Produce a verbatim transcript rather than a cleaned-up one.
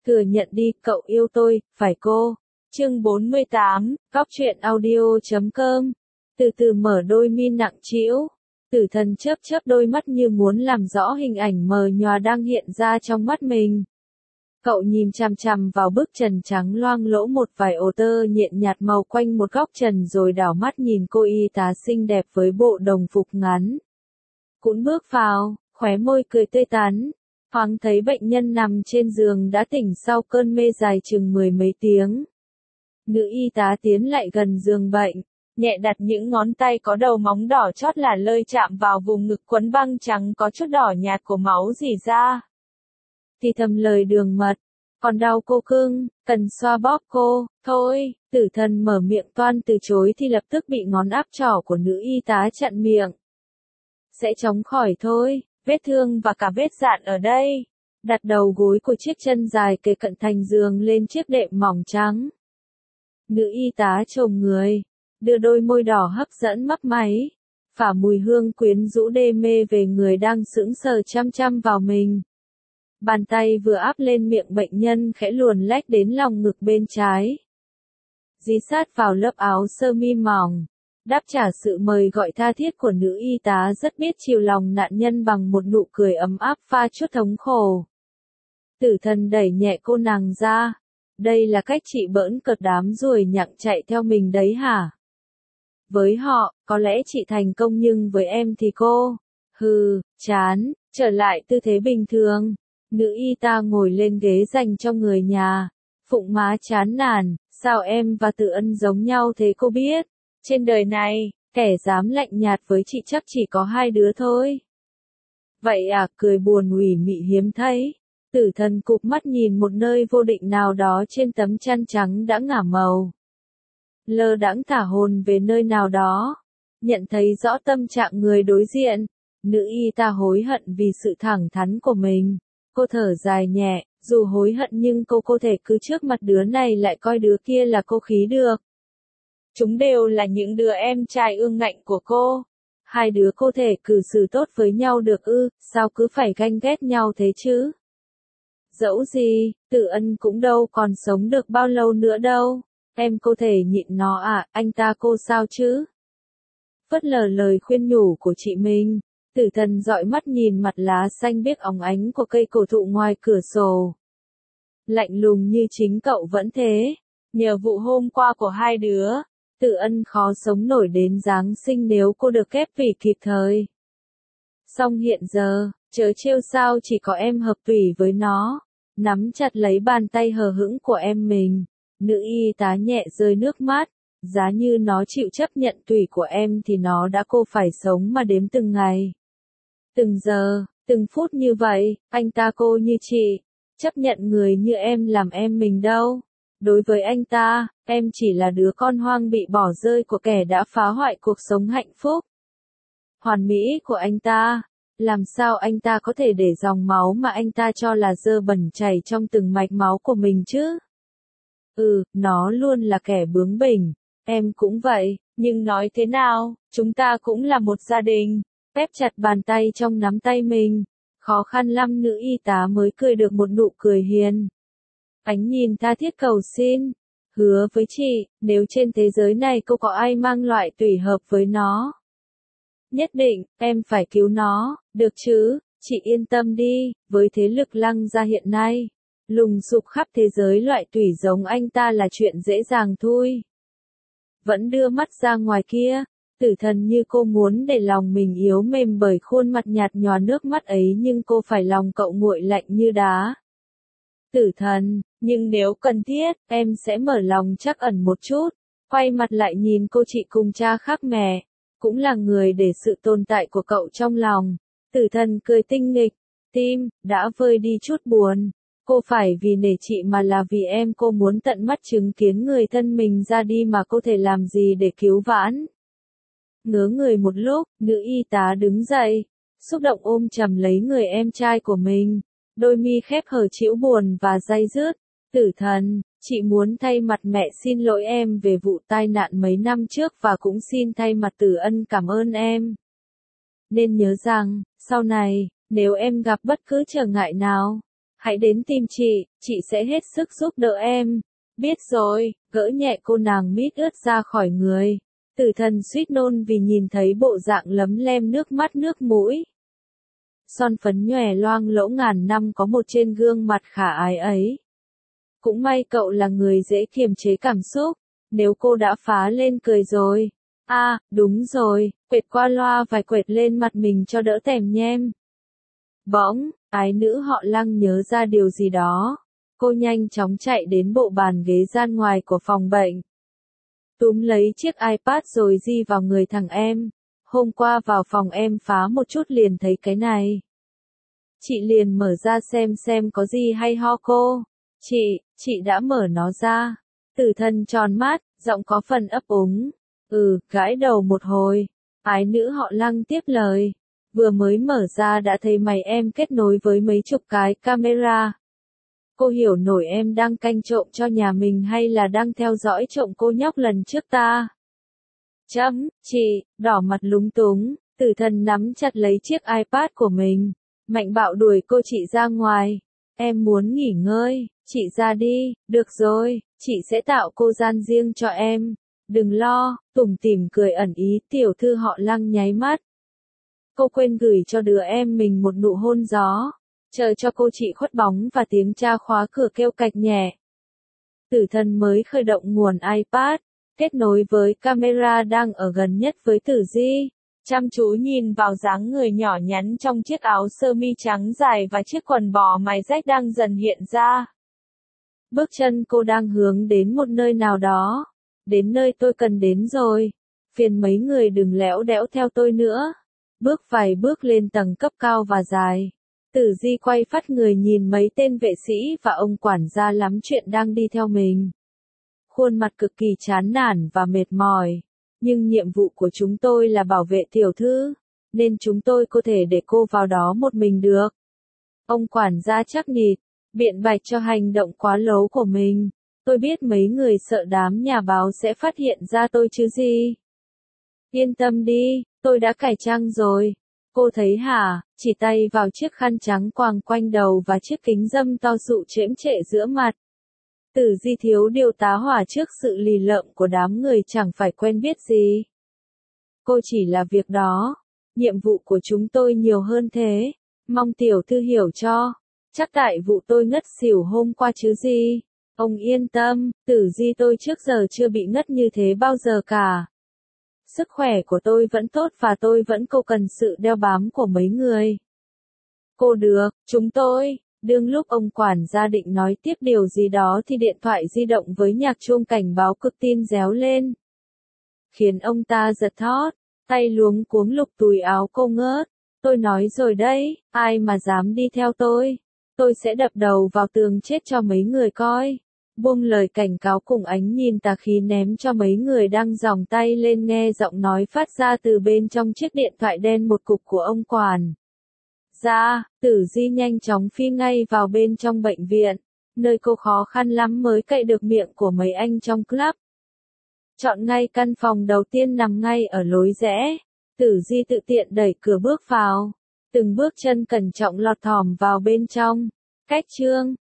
Thừa nhận đi, cậu yêu tôi, phải cô. Chương bốn mươi tám, Góc truyện audio chấm com. Từ từ mở đôi mi nặng trĩu. Tử Thần chớp chớp đôi mắt như muốn làm rõ hình ảnh mờ nhòa đang hiện ra trong mắt mình. Cậu nhìn chằm chằm vào bức trần trắng loang lỗ một vài ô tơ nhện nhạt màu quanh một góc trần rồi đảo mắt nhìn cô y tá xinh đẹp với bộ đồng phục ngắn. Cũng bước vào, khóe môi cười tươi tắn. Thoáng thấy bệnh nhân nằm trên giường đã tỉnh sau cơn mê dài chừng mười mấy tiếng. Nữ y tá tiến lại gần giường bệnh, nhẹ đặt những ngón tay có đầu móng đỏ chót là lơi chạm vào vùng ngực quấn băng trắng có chút đỏ nhạt của máu rỉ ra. Thì thầm lời đường mật, còn đau cô cưng, cần xoa bóp cô, thôi, Tử Thần mở miệng toan từ chối thì lập tức bị ngón áp trỏ của nữ y tá chặn miệng. Sẽ chóng khỏi thôi, vết thương và cả vết dạn ở đây. Đặt đầu gối của chiếc chân dài kề cận thành giường lên chiếc đệm mỏng trắng. Nữ y tá chồm người, đưa đôi môi đỏ hấp dẫn mấp máy, phả mùi hương quyến rũ đê mê về người đang sững sờ chăm chăm vào mình. Bàn tay vừa áp lên miệng bệnh nhân khẽ luồn lách đến lòng ngực bên trái. Dí sát vào lớp áo sơ mi mỏng, đáp trả sự mời gọi tha thiết của nữ y tá rất biết chiều lòng nạn nhân bằng một nụ cười ấm áp pha chút thống khổ. Tử Thần đẩy nhẹ cô nàng ra. Đây là cách chị bỡn cợt đám ruồi nhặng chạy theo mình đấy hả? Với họ, có lẽ chị thành công nhưng với em thì cô... Hừ, chán, trở lại tư thế bình thường. Nữ y tá ngồi lên ghế dành cho người nhà. Phụng má chán nản, sao em và Tử Ân giống nhau thế cô biết? Trên đời này, kẻ dám lạnh nhạt với chị chắc chỉ có hai đứa thôi. Vậy à, cười buồn ủy mị hiếm thấy. Tử Thần cụp mắt nhìn một nơi vô định nào đó trên tấm chăn trắng đã ngả màu. Lơ đãng thả hồn về nơi nào đó. Nhận thấy rõ tâm trạng người đối diện. Nữ y tá hối hận vì sự thẳng thắn của mình. Cô thở dài nhẹ, dù hối hận nhưng cô có thể cứ trước mặt đứa này lại coi đứa kia là cô khí được. Chúng đều là những đứa em trai ương ngạnh của cô. Hai đứa có thể cư xử tốt với nhau được ư, sao cứ phải ganh ghét nhau thế chứ? Dẫu gì, Tử Ân cũng đâu còn sống được bao lâu nữa đâu. Em có thể nhịn nó à, anh ta cô sao chứ? Phớt lờ lời khuyên nhủ của chị mình, Tử Thần dõi mắt nhìn mặt lá xanh biếc óng ánh của cây cổ thụ ngoài cửa sổ. Lạnh lùng như chính cậu vẫn thế. Nhờ vụ hôm qua của hai đứa, Tử Ân khó sống nổi đến Giáng sinh nếu cô được kép vì kịp thời. Song hiện giờ, chớ trêu sao chỉ có em hợp tùy với nó. Nắm chặt lấy bàn tay hờ hững của em mình, nữ y tá nhẹ rơi nước mắt. Giá như nó chịu chấp nhận tùy của em thì nó đã cô phải sống mà đếm từng ngày. Từng giờ, từng phút như vậy, anh ta cô như chị. Chấp nhận người như em làm em mình đâu. Đối với anh ta, em chỉ là đứa con hoang bị bỏ rơi của kẻ đã phá hoại cuộc sống hạnh phúc. Hoàn mỹ của anh ta. Làm sao anh ta có thể để dòng máu mà anh ta cho là dơ bẩn chảy trong từng mạch máu của mình chứ? Ừ, nó luôn là kẻ bướng bỉnh. Em cũng vậy, nhưng nói thế nào, chúng ta cũng là một gia đình. Ép chặt bàn tay trong nắm tay mình. Khó khăn lắm nữ y tá mới cười được một nụ cười hiền. Ánh nhìn tha thiết cầu xin. Hứa với chị, nếu trên thế giới này cô có ai mang loại tùy hợp với nó. Nhất định, em phải cứu nó, được chứ, chị yên tâm đi, với thế lực Lăng gia hiện nay. Lùng sục khắp thế giới loại tùy giống anh ta là chuyện dễ dàng thôi. Vẫn đưa mắt ra ngoài kia, Tử Thần như cô muốn để lòng mình yếu mềm bởi khuôn mặt nhạt nhòa nước mắt ấy nhưng cô phải lòng cậu nguội lạnh như đá. Tử Thần, nhưng nếu cần thiết, em sẽ mở lòng trắc ẩn một chút. Quay mặt lại nhìn cô chị cùng cha khác mẹ, cũng là người để sự tồn tại của cậu trong lòng. Tử Thần cười tinh nghịch, tim, đã vơi đi chút buồn. Cô phải vì nể chị mà là vì em cô muốn tận mắt chứng kiến người thân mình ra đi mà cô thể làm gì để cứu vãn. Ngớ người một lúc, nữ y tá đứng dậy, xúc động ôm chầm lấy người em trai của mình. Đôi mi khép hờ chịu buồn và day dứt. Tử Thần, chị muốn thay mặt mẹ xin lỗi em về vụ tai nạn mấy năm trước và cũng xin thay mặt Tử Ân cảm ơn em. Nên nhớ rằng, sau này, nếu em gặp bất cứ trở ngại nào, Hãy đến tìm chị, chị sẽ hết sức giúp đỡ em. Biết rồi, gỡ nhẹ cô nàng mít ướt ra khỏi người. Tử thần suýt nôn vì nhìn thấy bộ dạng lấm lem nước mắt nước mũi. Son phấn nhòe loang lỗ ngàn năm có một trên gương mặt khả ái ấy. Cũng may cậu là người dễ kiềm chế cảm xúc, nếu cô đã phá lên cười rồi. A, à, đúng rồi, quệt qua loa vài quệt lên mặt mình cho đỡ tèm nhem. Bỗng, ái nữ họ Lăng nhớ ra điều gì đó. Cô nhanh chóng chạy đến bộ bàn ghế gian ngoài của phòng bệnh. Túm lấy chiếc iPad rồi di vào người thằng em. Hôm qua vào phòng em phá một chút liền thấy cái này. Chị liền mở ra xem xem có gì hay ho cô. Chị, chị đã mở nó ra. Tử thần tròn mắt, giọng có phần ấp úng. Ừ, gãi đầu một hồi. Ái nữ họ Lăng tiếp lời. Vừa mới mở ra đã thấy mày em kết nối với mấy chục cái camera. Cô hiểu nổi em đang canh trộm cho nhà mình hay là đang theo dõi trộm cô nhóc lần trước ta? Chấm, chị, đỏ mặt lúng túng, tử thần nắm chặt lấy chiếc iPad của mình. Mạnh bạo đuổi cô chị ra ngoài. Em muốn nghỉ ngơi, chị ra đi, được rồi, chị sẽ tạo cô gian riêng cho em. Đừng lo, tủm tỉm cười ẩn ý tiểu thư họ Lăng nháy mắt. Cô quên gửi cho đứa em mình một nụ hôn gió. Chờ cho cô chị khuất bóng và tiếng tra khóa cửa kêu cạch nhẹ. Tử thần mới khởi động nguồn iPad, kết nối với camera đang ở gần nhất với Tử Di. Chăm chú nhìn vào dáng người nhỏ nhắn trong chiếc áo sơ mi trắng dài và chiếc quần bò mài rách đang dần hiện ra. Bước chân cô đang hướng đến một nơi nào đó. Đến nơi tôi cần đến rồi. Phiền mấy người đừng lẽo đẽo theo tôi nữa. Bước vài bước lên tầng cấp cao và dài. Tử Di quay phát người nhìn mấy tên vệ sĩ và ông quản gia lắm chuyện đang đi theo mình. Khuôn mặt cực kỳ chán nản và mệt mỏi. Nhưng nhiệm vụ của chúng tôi là bảo vệ tiểu thư, nên chúng tôi có thể để cô vào đó một mình được. Ông quản gia chắc nịch, biện bạch cho hành động quá lố của mình. Tôi biết mấy người sợ đám nhà báo sẽ phát hiện ra tôi chứ gì. Yên tâm đi, tôi đã cải trang rồi. Cô thấy hả, chỉ tay vào chiếc khăn trắng quàng quanh đầu và chiếc kính râm to sụ chễm trệ giữa mặt. Tử Di thiếu điều tá hỏa trước sự lì lợm của đám người chẳng phải quen biết gì. Cô chỉ là việc đó. Nhiệm vụ của chúng tôi nhiều hơn thế. Mong tiểu thư hiểu cho. Chắc tại vụ tôi ngất xỉu hôm qua chứ gì. Ông yên tâm, Tử Di tôi trước giờ chưa bị ngất như thế bao giờ cả. Sức khỏe của tôi vẫn tốt và tôi vẫn không cần sự đeo bám của mấy người. Cô được, chúng tôi. Đương lúc ông quản gia định nói tiếp điều gì đó thì điện thoại di động với nhạc chuông cảnh báo cực tin réo lên. Khiến ông ta giật thót, tay luống cuống lục túi áo cô ngớt. Tôi nói rồi đấy, ai mà dám đi theo tôi. Tôi sẽ đập đầu vào tường chết cho mấy người coi. Buông lời cảnh cáo cùng ánh nhìn tà khí ném cho mấy người đang giòng tay lên nghe giọng nói phát ra từ bên trong chiếc điện thoại đen một cục của ông quản. Ra, Tử Di nhanh chóng phi ngay vào bên trong bệnh viện, nơi cô khó khăn lắm mới cậy được miệng của mấy anh trong club. Chọn ngay căn phòng đầu tiên nằm ngay ở lối rẽ, Tử Di tự tiện đẩy cửa bước vào, từng bước chân cẩn trọng lọt thỏm vào bên trong. Cách chương